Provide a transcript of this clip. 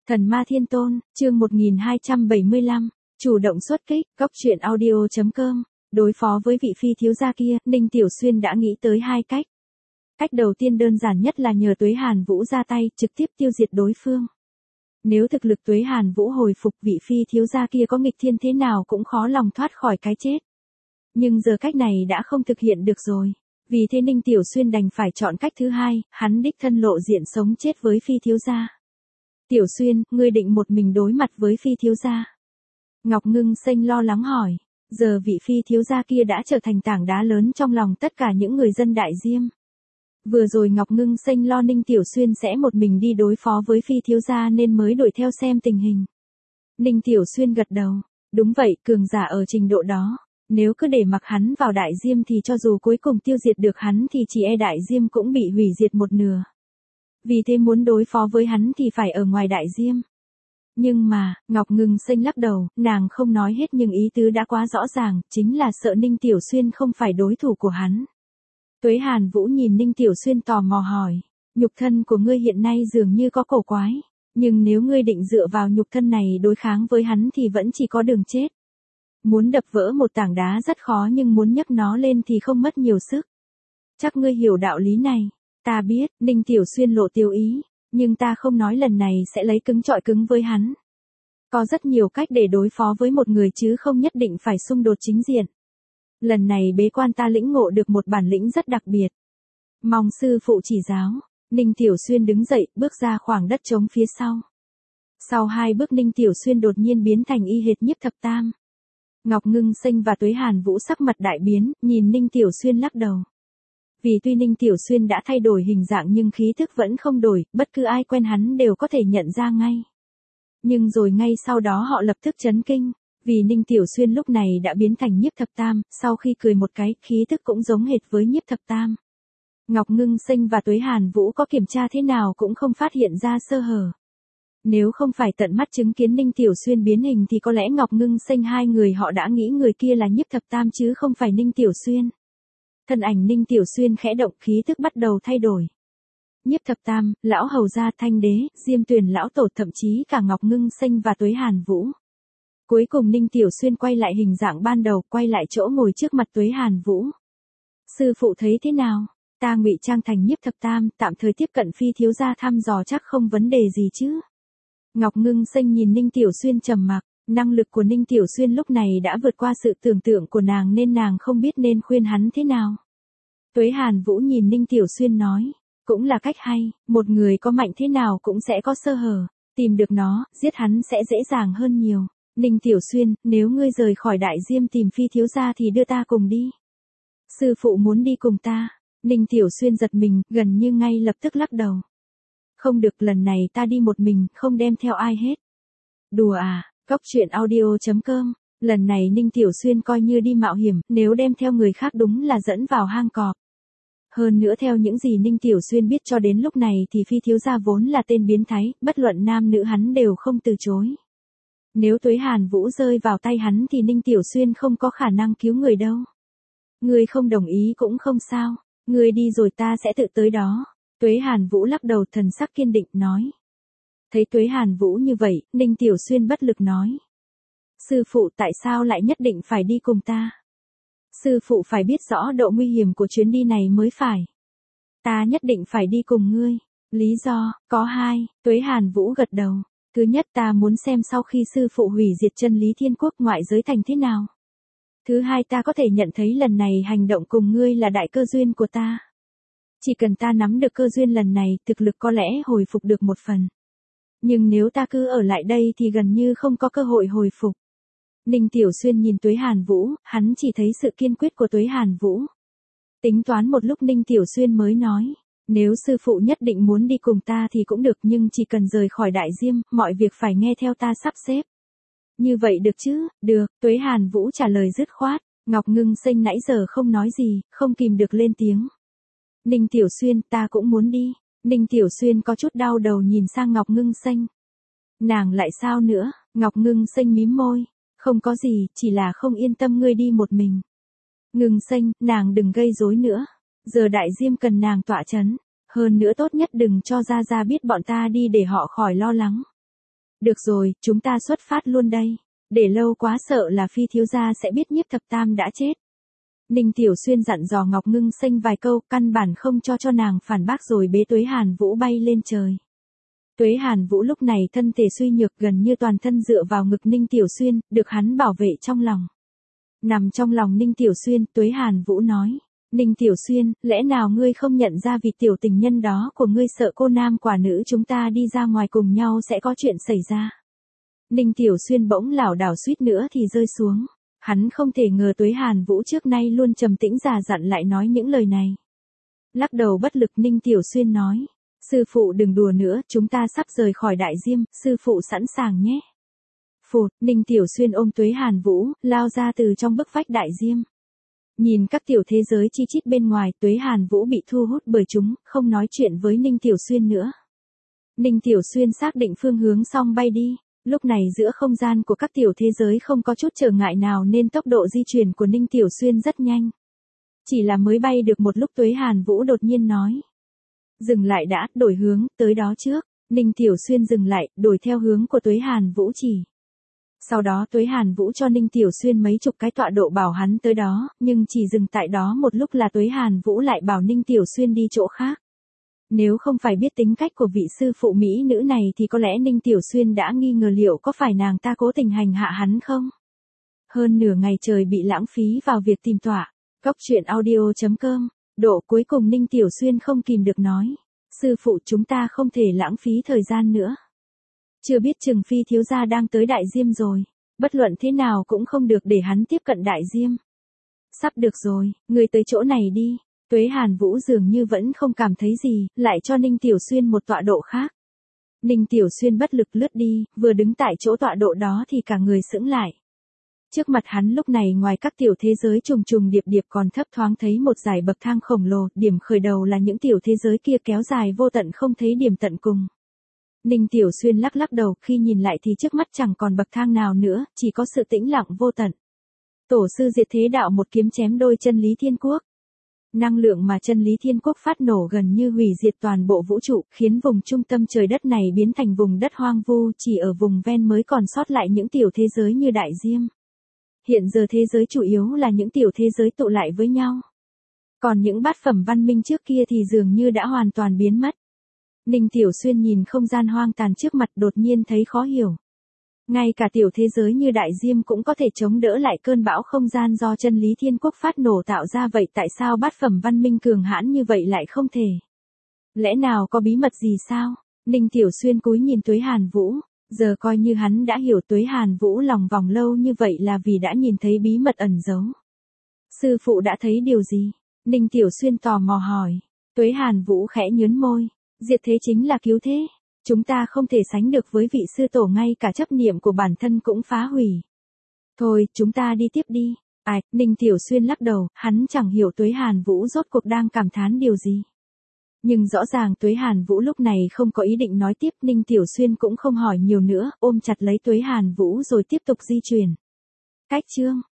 Thần Ma Thiên Tôn, chương 1275, chủ động xuất kích, góc truyện audio.com, đối phó với vị phi thiếu gia kia, Ninh Tiểu Xuyên đã nghĩ tới hai cách. Cách đầu tiên đơn giản nhất là nhờ Tuế Hàn Vũ ra tay, trực tiếp tiêu diệt đối phương. Nếu thực lực Tuế Hàn Vũ hồi phục, vị phi thiếu gia kia có nghịch thiên thế nào cũng khó lòng thoát khỏi cái chết. Nhưng giờ cách này đã không thực hiện được rồi. Vì thế Ninh Tiểu Xuyên đành phải chọn cách thứ hai, hắn đích thân lộ diện sống chết với phi thiếu gia. Tiểu Xuyên, ngươi định một mình đối mặt với phi thiếu gia? Ngọc Ngưng Xanh lo lắng hỏi. Giờ vị phi thiếu gia kia đã trở thành tảng đá lớn trong lòng tất cả những người dân Đại Diêm. Vừa rồi Ngọc Ngưng Xanh lo Ninh Tiểu Xuyên sẽ một mình đi đối phó với phi thiếu gia nên mới đuổi theo xem tình hình. Ninh Tiểu Xuyên gật đầu. Đúng vậy, cường giả ở trình độ đó. Nếu cứ để mặc hắn vào Đại Diêm thì cho dù cuối cùng tiêu diệt được hắn thì chỉ e Đại Diêm cũng bị hủy diệt một nửa. Vì thế muốn đối phó với hắn thì phải ở ngoài Đại Diêm. Nhưng mà, Ngọc Ngưng Xanh lắc đầu, nàng không nói hết nhưng ý tứ đã quá rõ ràng, chính là sợ Ninh Tiểu Xuyên không phải đối thủ của hắn. Tuế Hàn Vũ nhìn Ninh Tiểu Xuyên tò mò hỏi, nhục thân của ngươi hiện nay dường như có cổ quái, nhưng nếu ngươi định dựa vào nhục thân này đối kháng với hắn thì vẫn chỉ có đường chết. Muốn đập vỡ một tảng đá rất khó nhưng muốn nhấc nó lên thì không mất nhiều sức. Chắc ngươi hiểu đạo lý này. Ta biết, Ninh Tiểu Xuyên lộ tiêu ý, nhưng ta không nói lần này sẽ lấy cứng chọi cứng với hắn. Có rất nhiều cách để đối phó với một người chứ không nhất định phải xung đột chính diện. Lần này bế quan ta lĩnh ngộ được một bản lĩnh rất đặc biệt. Mong sư phụ chỉ giáo. Ninh Tiểu Xuyên đứng dậy, bước ra khoảng đất trống phía sau. Sau 2 bước Ninh Tiểu Xuyên đột nhiên biến thành y hệt Nhiếp Thập Tam. Ngọc Ngưng Xanh và Tuế Hàn Vũ sắc mặt đại biến, nhìn Ninh Tiểu Xuyên lắc đầu. Vì tuy Ninh Tiểu Xuyên đã thay đổi hình dạng nhưng khí thức vẫn không đổi, bất cứ ai quen hắn đều có thể nhận ra ngay. Nhưng rồi ngay sau đó họ lập tức chấn kinh, vì Ninh Tiểu Xuyên lúc này đã biến thành Nhiếp Thập Tam, sau khi cười một cái, khí thức cũng giống hệt với Nhiếp Thập Tam. Ngọc Ngưng Xanh và Tuế Hàn Vũ có kiểm tra thế nào cũng không phát hiện ra sơ hở. Nếu không phải tận mắt chứng kiến Ninh Tiểu Xuyên biến hình thì có lẽ Ngọc Ngưng Xanh hai người họ đã nghĩ người kia là Nhiếp Thập Tam chứ không phải Ninh Tiểu Xuyên. Thân ảnh Ninh Tiểu Xuyên khẽ động, khí thức bắt đầu thay đổi. Nhiếp Thập Tam, Lão Hầu Gia, Thanh Đế, Diêm Tuyền Lão Tổ, thậm chí cả Ngọc Ngưng Xanh và Tuế Hàn Vũ. Cuối cùng Ninh Tiểu Xuyên quay lại hình dạng ban đầu, quay lại chỗ ngồi trước mặt Tuế Hàn Vũ. Sư phụ thấy thế nào? Ta ngụy trang thành Nhiếp Thập Tam, tạm thời tiếp cận phi thiếu gia thăm dò chắc không vấn đề gì chứ? Ngọc Ngưng Xanh nhìn Ninh Tiểu Xuyên trầm mặc. Năng lực của Ninh Tiểu Xuyên lúc này đã vượt qua sự tưởng tượng của nàng nên nàng không biết nên khuyên hắn thế nào. Tuế Hàn Vũ nhìn Ninh Tiểu Xuyên nói, cũng là cách hay, một người có mạnh thế nào cũng sẽ có sơ hở, tìm được nó, giết hắn sẽ dễ dàng hơn nhiều. Ninh Tiểu Xuyên, nếu ngươi rời khỏi Đại Diêm tìm phi thiếu gia thì đưa ta cùng đi. Sư phụ muốn đi cùng ta. Ninh Tiểu Xuyên giật mình, gần như ngay lập tức lắc đầu. Không được, lần này ta đi một mình, không đem theo ai hết. Đùa à? Góc truyện audio.com, lần này Ninh Tiểu Xuyên coi như đi mạo hiểm, nếu đem theo người khác đúng là dẫn vào hang cọp. Hơn nữa theo những gì Ninh Tiểu Xuyên biết cho đến lúc này thì phi thiếu gia vốn là tên biến thái, bất luận nam nữ hắn đều không từ chối. Nếu Tuế Hàn Vũ rơi vào tay hắn thì Ninh Tiểu Xuyên không có khả năng cứu người đâu. Người không đồng ý cũng không sao, người đi rồi ta sẽ tự tới đó. Tuế Hàn Vũ lắc đầu, thần sắc kiên định nói. Thấy Tuế Hàn Vũ như vậy, Ninh Tiểu Xuyên bất lực nói. Sư phụ tại sao lại nhất định phải đi cùng ta? Sư phụ phải biết rõ độ nguy hiểm của chuyến đi này mới phải. Ta nhất định phải đi cùng ngươi. Lý do, có 2, Tuế Hàn Vũ gật đầu. Thứ nhất, ta muốn xem sau khi sư phụ hủy diệt chân lý thiên quốc ngoại giới thành thế nào. Thứ hai, ta có thể nhận thấy lần này hành động cùng ngươi là đại cơ duyên của ta. Chỉ cần ta nắm được cơ duyên lần này, thực lực có lẽ hồi phục được một phần. Nhưng nếu ta cứ ở lại đây thì gần như không có cơ hội hồi phục. Ninh Tiểu Xuyên nhìn Tuế Hàn Vũ, hắn chỉ thấy sự kiên quyết của Tuế Hàn Vũ. Tính toán một lúc Ninh Tiểu Xuyên mới nói, nếu sư phụ nhất định muốn đi cùng ta thì cũng được nhưng chỉ cần rời khỏi Đại Diêm, mọi việc phải nghe theo ta sắp xếp. Như vậy được chứ? Được, Tuế Hàn Vũ trả lời dứt khoát. Ngọc Ngưng Xanh nãy giờ không nói gì, không kìm được lên tiếng. Ninh Tiểu Xuyên, ta cũng muốn đi. Ninh Tiểu Xuyên có chút đau đầu nhìn sang Ngọc Ngưng Xanh. Nàng lại sao nữa? Ngọc Ngưng Xanh mím môi. Không có gì, chỉ là không yên tâm ngươi đi một mình. Ngưng Xanh, nàng đừng gây rối nữa. Giờ Đại Diêm cần nàng tọa chấn. Hơn nữa tốt nhất đừng cho Gia Gia biết bọn ta đi để họ khỏi lo lắng. Được rồi, chúng ta xuất phát luôn đây. Để lâu quá sợ là Phi thiếu gia sẽ biết Nhiếp Thập Tam đã chết. Ninh Tiểu Xuyên dặn dò Ngọc Ngưng Xanh vài câu, căn bản không cho nàng phản bác rồi bế Tuế Hàn Vũ bay lên trời. Tuế Hàn Vũ lúc này thân thể suy nhược gần như toàn thân dựa vào ngực Ninh Tiểu Xuyên, được hắn bảo vệ trong lòng. Nằm trong lòng Ninh Tiểu Xuyên, Tuế Hàn Vũ nói. Ninh Tiểu Xuyên, lẽ nào ngươi không nhận ra vị tiểu tình nhân đó của ngươi sợ cô nam quả nữ chúng ta đi ra ngoài cùng nhau sẽ có chuyện xảy ra. Ninh Tiểu Xuyên bỗng lảo đảo suýt nữa thì rơi xuống. Hắn không thể ngờ Tuế Hàn Vũ trước nay luôn trầm tĩnh già dặn lại nói những lời này. Lắc đầu bất lực Ninh Tiểu Xuyên nói. Sư phụ đừng đùa nữa, chúng ta sắp rời khỏi Đại Diêm, sư phụ sẵn sàng nhé. Phụt, Ninh Tiểu Xuyên ôm Tuế Hàn Vũ, lao ra từ trong bức vách Đại Diêm. Nhìn các tiểu thế giới chi chít bên ngoài, Tuế Hàn Vũ bị thu hút bởi chúng, không nói chuyện với Ninh Tiểu Xuyên nữa. Ninh Tiểu Xuyên xác định phương hướng xong bay đi. Lúc này giữa không gian của các tiểu thế giới không có chút trở ngại nào nên tốc độ di chuyển của Ninh Tiểu Xuyên rất nhanh. Chỉ là mới bay được một lúc Tuế Hàn Vũ đột nhiên nói. Dừng lại đã, đổi hướng, tới đó trước. Ninh Tiểu Xuyên dừng lại, đổi theo hướng của Tuế Hàn Vũ chỉ. Sau đó Tuế Hàn Vũ cho Ninh Tiểu Xuyên mấy chục cái tọa độ bảo hắn tới đó, nhưng chỉ dừng tại đó một lúc là Tuế Hàn Vũ lại bảo Ninh Tiểu Xuyên đi chỗ khác. Nếu không phải biết tính cách của vị sư phụ Mỹ nữ này thì có lẽ Ninh Tiểu Xuyên đã nghi ngờ liệu có phải nàng ta cố tình hành hạ hắn không? Hơn nửa ngày trời bị lãng phí vào việc tìm tọa. Cốc truyện audio.com. Độ cuối cùng Ninh Tiểu Xuyên không kìm được nói. Sư phụ chúng ta không thể lãng phí thời gian nữa. Chưa biết chừng Phi thiếu gia đang tới Đại Diêm rồi. Bất luận thế nào cũng không được để hắn tiếp cận Đại Diêm. Sắp được rồi, người tới chỗ này đi. Tuế Hàn Vũ dường như vẫn không cảm thấy gì, lại cho Ninh Tiểu Xuyên một tọa độ khác. Ninh Tiểu Xuyên bất lực lướt đi, vừa đứng tại chỗ tọa độ đó thì cả người sững lại. Trước mặt hắn lúc này ngoài các tiểu thế giới trùng trùng điệp điệp còn thấp thoáng thấy một dải bậc thang khổng lồ, điểm khởi đầu là những tiểu thế giới kia kéo dài vô tận không thấy điểm tận cùng. Ninh Tiểu Xuyên lắc lắc đầu, khi nhìn lại thì trước mắt chẳng còn bậc thang nào nữa, chỉ có sự tĩnh lặng vô tận. Tổ sư Diệt Thế Đạo một kiếm chém đôi chân Lý Thiên Quốc. Năng lượng mà chân Lý Thiên Quốc phát nổ gần như hủy diệt toàn bộ vũ trụ, khiến vùng trung tâm trời đất này biến thành vùng đất hoang vu, chỉ ở vùng ven mới còn sót lại những tiểu thế giới như Đại Diêm. Hiện giờ thế giới chủ yếu là những tiểu thế giới tụ lại với nhau. Còn những bát phẩm văn minh trước kia thì dường như đã hoàn toàn biến mất. Ninh Tiểu Xuyên nhìn không gian hoang tàn trước mặt đột nhiên thấy khó hiểu. Ngay cả tiểu thế giới như Đại Diêm cũng có thể chống đỡ lại cơn bão không gian do chân Lý Thiên Quốc phát nổ tạo ra, vậy tại sao bát phẩm văn minh cường hãn như vậy lại không thể? Lẽ nào có bí mật gì sao? Ninh Tiểu Xuyên cúi nhìn Tuế Hàn Vũ, giờ coi như hắn đã hiểu Tuế Hàn Vũ lòng vòng lâu như vậy là vì đã nhìn thấy bí mật ẩn giấu. Sư phụ đã thấy điều gì? Ninh Tiểu Xuyên tò mò hỏi. Tuế Hàn Vũ khẽ nhớn môi, diệt thế chính là cứu thế. Chúng ta không thể sánh được với vị sư tổ, ngay cả chấp niệm của bản thân cũng phá hủy. Thôi, chúng ta đi tiếp đi. Ai, Ninh Tiểu Xuyên lắc đầu, hắn chẳng hiểu Tuế Hàn Vũ rốt cuộc đang cảm thán điều gì. Nhưng rõ ràng Tuế Hàn Vũ lúc này không có ý định nói tiếp, Ninh Tiểu Xuyên cũng không hỏi nhiều nữa, ôm chặt lấy Tuế Hàn Vũ rồi tiếp tục di chuyển. Cách chương